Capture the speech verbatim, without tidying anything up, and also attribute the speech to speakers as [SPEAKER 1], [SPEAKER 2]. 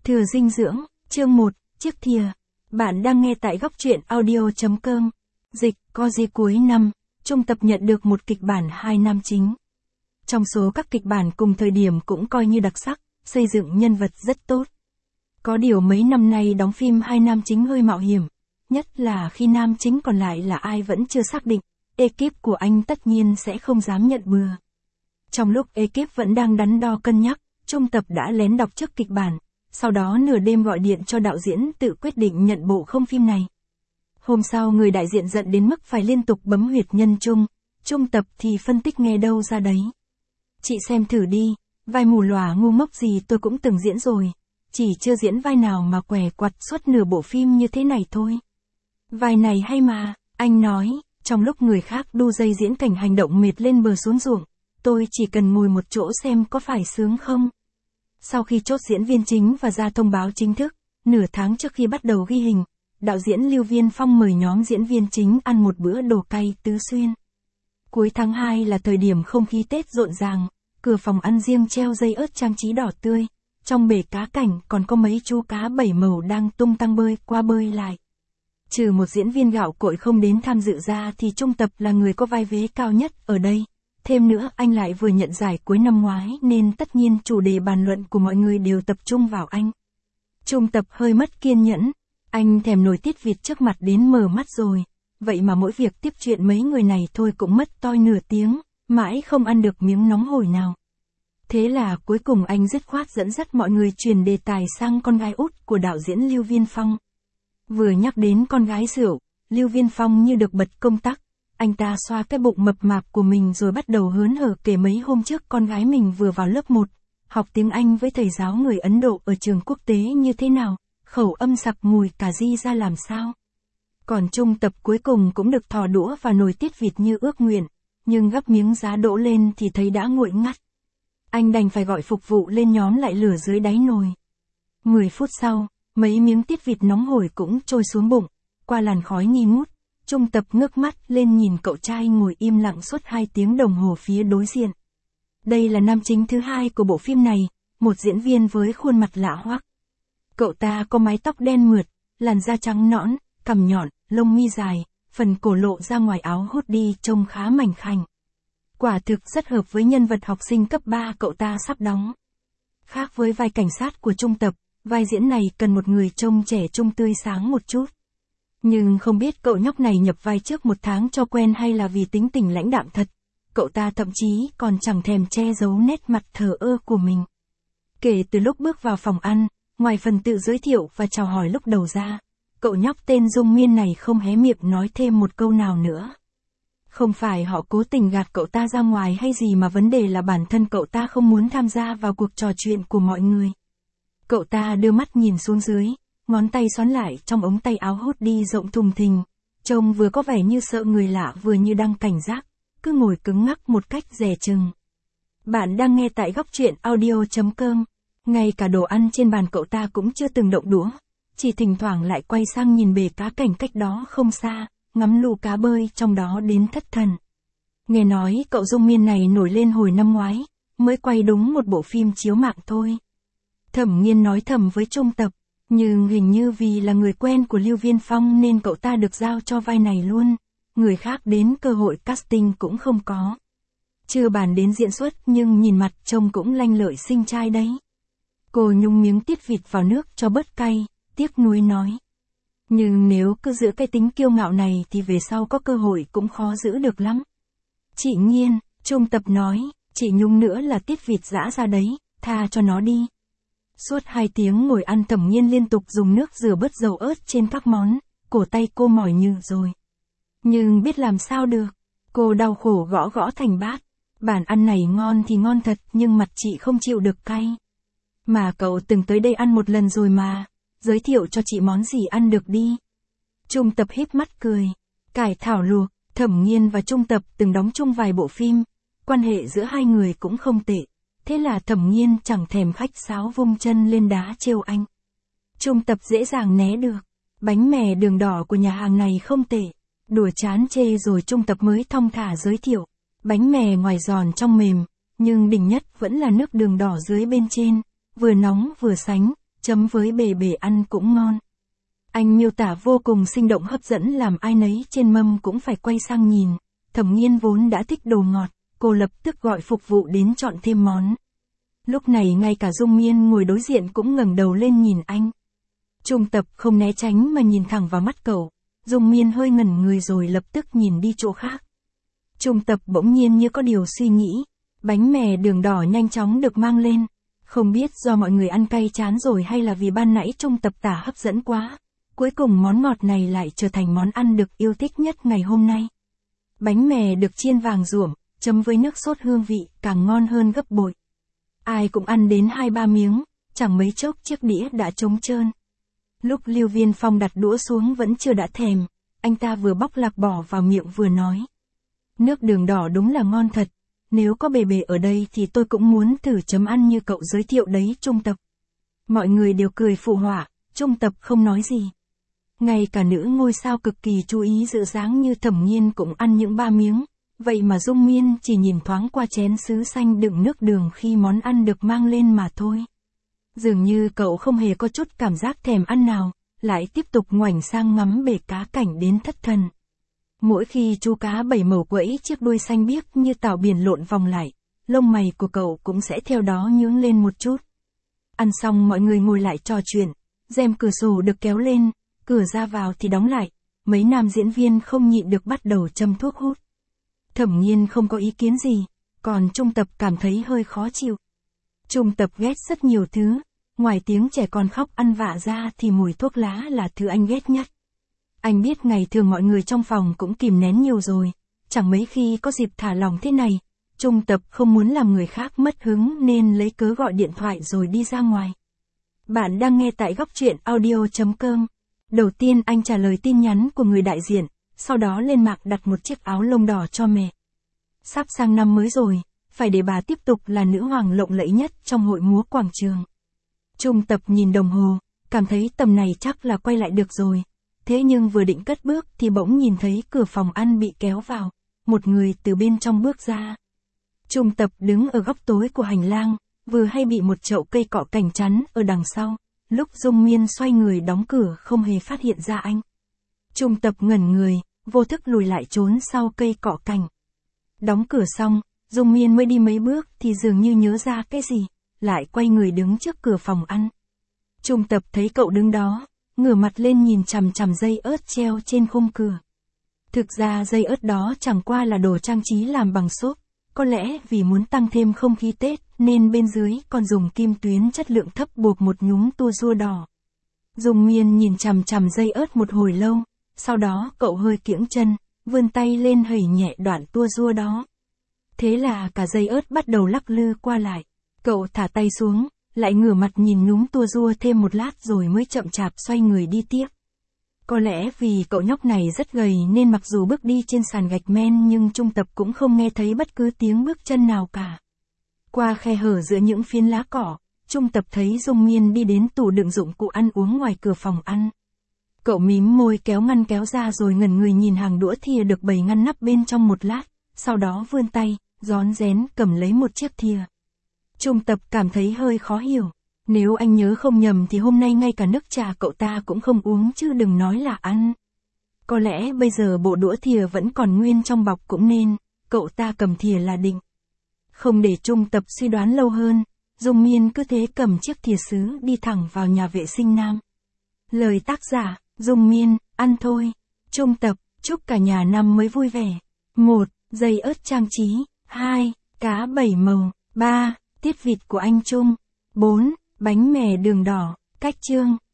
[SPEAKER 1] Thừa dinh dưỡng, chương một, chiếc thìa. Bạn đang nghe tại góc truyện audio chấm com. Dịch, Cozy cuối năm, Trung Tập nhận được một kịch bản hai nam chính. Trong số các kịch bản cùng thời điểm cũng coi như đặc sắc, xây dựng nhân vật rất tốt. Có điều mấy năm nay đóng phim hai nam chính hơi mạo hiểm, nhất là khi nam chính còn lại là ai vẫn chưa xác định, ekip của anh tất nhiên sẽ không dám nhận bừa. Trong lúc ekip vẫn đang đắn đo cân nhắc, Trung Tập đã lén đọc trước kịch bản, sau đó nửa đêm gọi điện cho đạo diễn tự quyết định nhận bộ không phim này. Hôm sau người đại diện giận đến mức phải liên tục bấm huyệt nhân trung, Trung Tập thì phân tích nghe đâu ra đấy. Chị xem thử đi, vai mù lòa ngu ngốc gì tôi cũng từng diễn rồi, chỉ chưa diễn vai nào mà què quặt suốt nửa bộ phim như thế này thôi. Vai này hay mà, anh nói, trong lúc người khác đu dây diễn cảnh hành động mệt lên bờ xuống ruộng, tôi chỉ cần ngồi một chỗ xem có phải sướng không. Sau khi chốt diễn viên chính và ra thông báo chính thức, nửa tháng trước khi bắt đầu ghi hình, đạo diễn Lưu Viên Phong mời nhóm diễn viên chính ăn một bữa đồ cay tứ xuyên. Cuối tháng hai là thời điểm không khí Tết rộn ràng, cửa phòng ăn riêng treo dây ớt trang trí đỏ tươi, trong bể cá cảnh còn có mấy chú cá bảy màu đang tung tăng bơi qua bơi lại. Trừ một diễn viên gạo cội không đến tham dự ra thì Trung Tập là người có vai vế cao nhất ở đây. Thêm nữa anh lại vừa nhận giải cuối năm ngoái nên tất nhiên chủ đề bàn luận của mọi người đều tập trung vào anh. Trung Tập hơi mất kiên nhẫn, anh thèm nồi tiết vịt trước mặt đến mờ mắt rồi, vậy mà mỗi việc tiếp chuyện mấy người này thôi cũng mất toi nửa tiếng, mãi không ăn được miếng nóng hổi nào. Thế là cuối cùng anh dứt khoát dẫn dắt mọi người chuyển đề tài sang con gái út của đạo diễn Lưu Viên Phong. Vừa nhắc đến con gái rượu, Lưu Viên Phong như được bật công tắc. Anh ta xoa cái bụng mập mạp của mình rồi bắt đầu hớn hở kể mấy hôm trước con gái mình vừa vào lớp một, học tiếng Anh với thầy giáo người Ấn Độ ở trường quốc tế như thế nào, khẩu âm sặc mùi cà ri ra làm sao. Còn Trung Tập cuối cùng cũng được thò đũa vào nồi tiết vịt như ước nguyện, nhưng gắp miếng giá đỗ lên thì thấy đã nguội ngắt. Anh đành phải gọi phục vụ lên nhóm lại lửa dưới đáy nồi. Mười phút sau, mấy miếng tiết vịt nóng hổi cũng trôi xuống bụng, qua làn khói nghi ngút. Trung Tập ngước mắt lên nhìn cậu trai ngồi im lặng suốt hai tiếng đồng hồ phía đối diện. Đây là nam chính thứ hai của bộ phim này, một diễn viên với khuôn mặt lạ hoắc. Cậu ta có mái tóc đen mượt, làn da trắng nõn, cằm nhọn, lông mi dài, phần cổ lộ ra ngoài áo hoodie trông khá mảnh khảnh. Quả thực rất hợp với nhân vật học sinh cấp ba cậu ta sắp đóng. Khác với vai cảnh sát của Trung Tập, vai diễn này cần một người trông trẻ trung tươi sáng một chút. Nhưng không biết cậu nhóc này nhập vai trước một tháng cho quen hay là vì tính tình lãnh đạm thật, cậu ta thậm chí còn chẳng thèm che giấu nét mặt thờ ơ của mình. Kể từ lúc bước vào phòng ăn, ngoài phần tự giới thiệu và chào hỏi lúc đầu ra, cậu nhóc tên Dung Miên này không hé miệng nói thêm một câu nào nữa. Không phải họ cố tình gạt cậu ta ra ngoài hay gì mà vấn đề là bản thân cậu ta không muốn tham gia vào cuộc trò chuyện của mọi người. Cậu ta đưa mắt nhìn xuống dưới, ngón tay xoắn lại trong ống tay áo hoodie rộng thùng thình, trông vừa có vẻ như sợ người lạ vừa như đang cảnh giác, cứ ngồi cứng ngắc một cách dè chừng. Bạn đang nghe tại góc truyện audio chấm com, ngay cả đồ ăn trên bàn cậu ta cũng chưa từng động đũa, chỉ thỉnh thoảng lại quay sang nhìn bể cá cảnh cách đó không xa, ngắm lũ cá bơi trong đó đến thất thần. Nghe nói cậu Dung Miên này nổi lên hồi năm ngoái, mới quay đúng một bộ phim chiếu mạng thôi. Thẩm Nghiên nói thầm với Trung Tập. Nhưng hình như vì là người quen của Lưu Viên Phong nên cậu ta được giao cho vai này luôn, người khác đến cơ hội casting cũng không có. Chưa bàn đến diễn xuất nhưng nhìn mặt trông cũng lanh lợi xinh trai đấy. Cô nhúng miếng tiết vịt vào nước cho bớt cay, tiếc nuối nói. Nhưng nếu cứ giữ cái tính kiêu ngạo này thì về sau có cơ hội cũng khó giữ được lắm. Chị Nghiên, Trung Tập nói, chị nhúng nữa là tiết vịt giã ra đấy, tha cho nó đi. Suốt hai tiếng ngồi ăn Thẩm Nghiên liên tục dùng nước rửa bớt dầu ớt trên các món, cổ tay cô mỏi nhừ rồi. Nhưng biết làm sao được, cô đau khổ gõ gõ thành bát. Bản ăn này ngon thì ngon thật nhưng mặt chị không chịu được cay. Mà cậu từng tới đây ăn một lần rồi mà, giới thiệu cho chị món gì ăn được đi. Trung Tập híp mắt cười, cải thảo luộc, Thẩm Nghiên và Trung Tập từng đóng chung vài bộ phim, quan hệ giữa hai người cũng không tệ. Thế là Thẩm Nghiên chẳng thèm khách sáo vung chân lên đá trêu anh. Trung Tập dễ dàng né được. Bánh mè đường đỏ của nhà hàng này không tệ. Đùa chán chê rồi Trung Tập mới thong thả giới thiệu. Bánh mè ngoài giòn trong mềm, nhưng đỉnh nhất vẫn là nước đường đỏ dưới bên trên. Vừa nóng vừa sánh, chấm với bề bề ăn cũng ngon. Anh miêu tả vô cùng sinh động hấp dẫn làm ai nấy trên mâm cũng phải quay sang nhìn. Thẩm Nghiên vốn đã thích đồ ngọt, cô lập tức gọi phục vụ đến chọn thêm món. Lúc này ngay cả Dung Miên ngồi đối diện cũng ngẩng đầu lên nhìn anh. Trung Tập không né tránh mà nhìn thẳng vào mắt cậu. Dung Miên hơi ngẩn người rồi lập tức nhìn đi chỗ khác. Trung Tập bỗng nhiên như có điều suy nghĩ. Bánh mè đường đỏ nhanh chóng được mang lên. Không biết do mọi người ăn cay chán rồi hay là vì ban nãy Trung Tập tả hấp dẫn quá. Cuối cùng món ngọt này lại trở thành món ăn được yêu thích nhất ngày hôm nay. Bánh mè được chiên vàng ruộm, chấm với nước sốt hương vị càng ngon hơn gấp bội. Ai cũng ăn đến hai ba miếng, chẳng mấy chốc chiếc đĩa đã trống trơn. Lúc Lưu Viên Phong đặt đũa xuống vẫn chưa đã thèm, anh ta vừa bóc lạc bỏ vào miệng vừa nói. Nước đường đỏ đúng là ngon thật, nếu có bề bề ở đây thì tôi cũng muốn thử chấm ăn như cậu giới thiệu đấy Trung Tập. Mọi người đều cười phụ họa, Trung Tập không nói gì. Ngay cả nữ ngôi sao cực kỳ chú ý dự dáng như Thẩm Nghiên cũng ăn những ba miếng, vậy mà Dung Miên chỉ nhìn thoáng qua chén sứ xanh đựng nước đường khi món ăn được mang lên mà thôi. Dường như cậu không hề có chút cảm giác thèm ăn nào, lại tiếp tục ngoảnh sang ngắm bể cá cảnh đến thất thần. Mỗi khi chú cá bảy màu quẫy chiếc đuôi xanh biếc như tảo biển lộn vòng lại, lông mày của cậu cũng sẽ theo đó nhướng lên một chút. Ăn xong mọi người ngồi lại trò chuyện, rèm cửa sổ được kéo lên, cửa ra vào thì đóng lại, mấy nam diễn viên không nhịn được bắt đầu châm thuốc hút. Thẩm Nghiên không có ý kiến gì, còn Trung Tập cảm thấy hơi khó chịu. Trung Tập ghét rất nhiều thứ, ngoài tiếng trẻ con khóc ăn vạ ra thì mùi thuốc lá là thứ anh ghét nhất. Anh biết ngày thường mọi người trong phòng cũng kìm nén nhiều rồi, chẳng mấy khi có dịp thả lỏng thế này. Trung Tập không muốn làm người khác mất hứng nên lấy cớ gọi điện thoại rồi đi ra ngoài. Bạn đang nghe tại góc truyện audio chấm com. Đầu tiên anh trả lời tin nhắn của người đại diện, sau đó lên mạng đặt một chiếc áo lông đỏ cho mẹ. Sắp sang năm mới rồi, phải để bà tiếp tục là nữ hoàng lộng lẫy nhất trong hội múa quảng trường. Trung Tập nhìn đồng hồ, cảm thấy tầm này chắc là quay lại được rồi. Thế nhưng vừa định cất bước thì bỗng nhìn thấy cửa phòng ăn bị kéo vào, một người từ bên trong bước ra. Trung Tập đứng ở góc tối của hành lang, vừa hay bị một chậu cây cọ cảnh chắn ở đằng sau. Lúc Dung Miên xoay người đóng cửa không hề phát hiện ra anh. Trung Tập ngẩn người, vô thức lùi lại trốn sau cây cọ cảnh. Đóng cửa xong, Dung Miên mới đi mấy bước thì dường như nhớ ra cái gì, lại quay người đứng trước cửa phòng ăn. Trung Tập thấy cậu đứng đó, ngửa mặt lên nhìn chằm chằm dây ớt treo trên khung cửa. Thực ra dây ớt đó chẳng qua là đồ trang trí làm bằng xốp, có lẽ vì muốn tăng thêm không khí Tết nên bên dưới còn dùng kim tuyến chất lượng thấp buộc một nhúm tua rua đỏ. Dung Miên nhìn chằm chằm dây ớt một hồi lâu, sau đó cậu hơi kiễng chân, vươn tay lên hẩy nhẹ đoạn tua rua đó. Thế là cả dây ớt bắt đầu lắc lư qua lại. Cậu thả tay xuống, lại ngửa mặt nhìn nhúm tua rua thêm một lát rồi mới chậm chạp xoay người đi tiếp. Có lẽ vì cậu nhóc này rất gầy nên mặc dù bước đi trên sàn gạch men nhưng Trung Tập cũng không nghe thấy bất cứ tiếng bước chân nào cả. Qua khe hở giữa những phiến lá cỏ, Trung Tập thấy Dung Miên đi đến tủ đựng dụng cụ ăn uống ngoài cửa phòng ăn. Cậu mím môi kéo ngăn kéo ra rồi ngẩn người nhìn hàng đũa thìa được bày ngăn nắp bên trong một lát, sau đó vươn tay, rón rén cầm lấy một chiếc thìa. Trung Tập cảm thấy hơi khó hiểu. Nếu anh nhớ không nhầm thì hôm nay ngay cả nước trà cậu ta cũng không uống chứ đừng nói là ăn. Có lẽ bây giờ bộ đũa thìa vẫn còn nguyên trong bọc cũng nên, cậu ta cầm thìa là định. Không để Trung Tập suy đoán lâu hơn, Dung Miên cứ thế cầm chiếc thìa sứ đi thẳng vào nhà vệ sinh nam. Lời tác giả, Dung Miên, ăn thôi. Trung Tập, chúc cả nhà năm mới vui vẻ. một. Dây ớt trang trí. hai. Cá bảy màu. ba. Tiết vịt của anh Trung. bốn. Bánh mè đường đỏ. Cách chương.